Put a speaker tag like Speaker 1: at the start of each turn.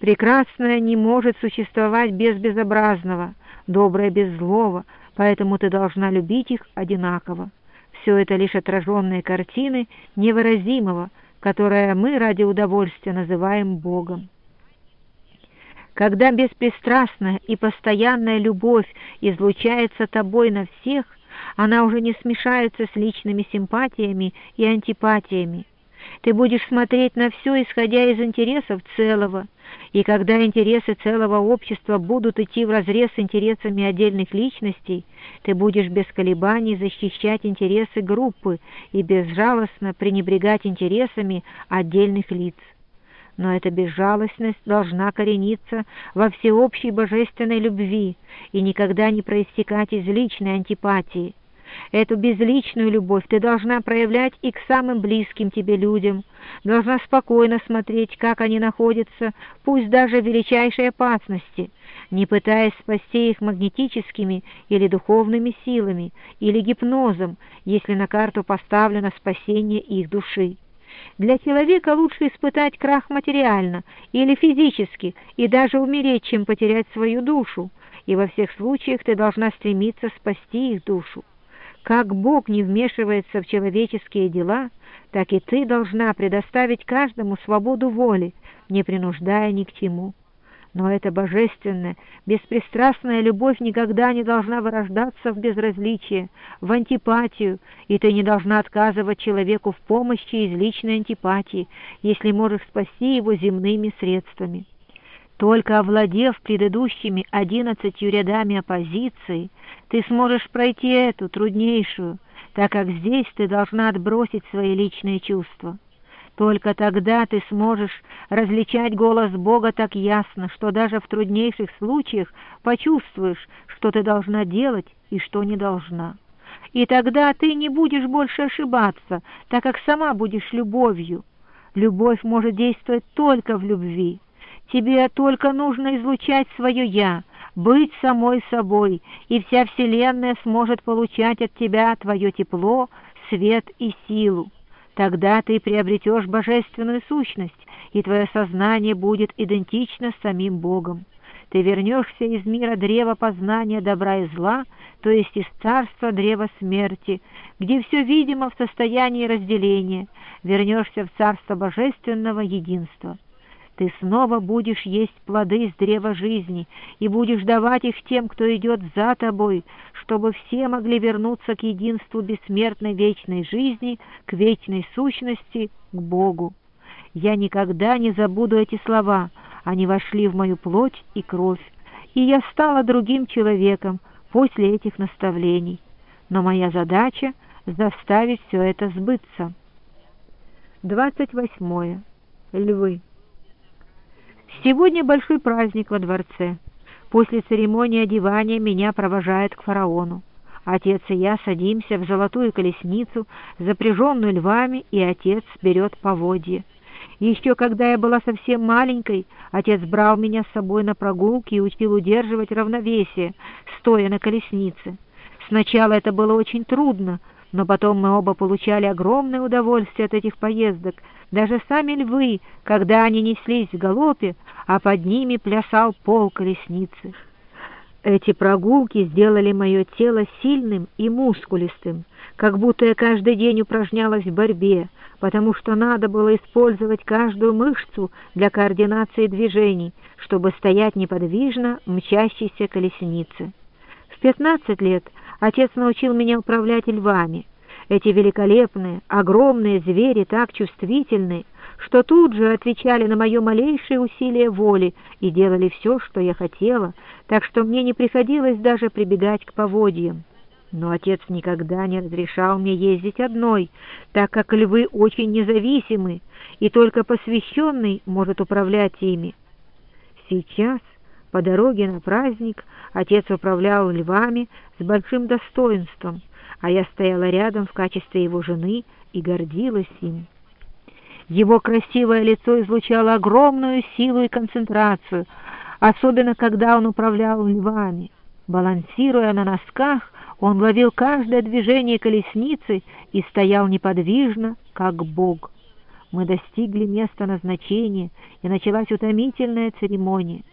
Speaker 1: Прекрасное не может существовать без безобразного, доброе без злого, поэтому ты должна любить их одинаково. Все это лишь отраженные картины невыразимого, которое мы ради удовольствия называем Богом. Когда беспристрастная и постоянная любовь излучается тобой на всех, она уже не смешается с личными симпатиями и антипатиями. Ты будешь смотреть на все, исходя из интересов целого, и когда интересы целого общества будут идти вразрез с интересами отдельных личностей, ты будешь без колебаний защищать интересы группы и безжалостно пренебрегать интересами отдельных лиц. Но эта безжалостность должна корениться во всеобщей божественной любви и никогда не проистекать из личной антипатии. Эту безличную любовь ты должна проявлять и к самым близким тебе людям, должна спокойно смотреть, как они находятся, пусть даже в величайшей опасности, не пытаясь спасти их магнетическими или духовными силами, или гипнозом, если на карту поставлено спасение их души. Для человека лучше испытать крах материально или физически и даже умереть, чем потерять свою душу, и во всех случаях ты должна стремиться спасти их душу. Как Бог не вмешивается в человеческие дела, так и ты должна предоставить каждому свободу воли, не принуждая ни к чему. Но эта божественная, беспристрастная любовь никогда не должна вырождаться в безразличие, в антипатию, и ты не должна отказывать человеку в помощи из личной антипатии, если можешь спасти его земными средствами. Только овладев предыдущими 11 рядами оппозиции, ты сможешь пройти эту труднейшую, так как здесь ты должна отбросить свои личные чувства. Только тогда ты сможешь различать голос Бога так ясно, что даже в труднейших случаях почувствуешь, что ты должна делать и что не должна. И тогда ты не будешь больше ошибаться, так как сама будешь любовью. Любовь может действовать только в любви. Тебе только нужно излучать свое «я», быть самой собой, и вся Вселенная сможет получать от тебя твое тепло, свет и силу. Тогда ты приобретешь божественную сущность, и твое сознание будет идентично с самим Богом. Ты вернешься из мира древа познания добра и зла, то есть из царства древа смерти, где все видимо в состоянии разделения, вернешься в царство божественного единства. Ты снова будешь есть плоды из древа жизни и будешь давать их тем, кто идет за тобой, чтобы все могли вернуться к единству бессмертной вечной жизни, к вечной сущности, к Богу. Я никогда не забуду эти слова, они вошли в мою плоть и кровь, и я стала другим человеком после этих наставлений. Но моя задача — заставить все это сбыться. 28. Львы. Сегодня большой праздник во дворце. После церемонии одевания меня провожают к фараону. Отец и я садимся в золотую колесницу, запряженную львами, и отец берет поводья. Еще когда я была совсем маленькой, отец брал меня с собой на прогулки и учил удерживать равновесие, стоя на колеснице. Сначала это было очень трудно, но потом мы оба получали огромное удовольствие от этих поездок. Даже сами львы, когда они неслись в галопе, а под ними плясал пол колесницы. Эти прогулки сделали мое тело сильным и мускулистым, как будто я каждый день упражнялась в борьбе, потому что надо было использовать каждую мышцу для координации движений, чтобы стоять неподвижно в мчащейся колеснице. В 15 лет отец научил меня управлять львами. Эти великолепные, огромные звери так чувствительны, что тут же отвечали на мое малейшее усилие воли и делали все, что я хотела, так что мне не приходилось даже прибегать к поводьям. Но отец никогда не разрешал мне ездить одной, так как львы очень независимы, и только посвященный может управлять ими. Сейчас, по дороге на праздник, отец управлял львами с большим достоинством, а я стояла рядом в качестве его жены и гордилась им. Его красивое лицо излучало огромную силу и концентрацию, особенно когда он управлял львами. Балансируя на носках, он ловил каждое движение колесницы и стоял неподвижно, как Бог. Мы достигли места назначения, и началась утомительная церемония.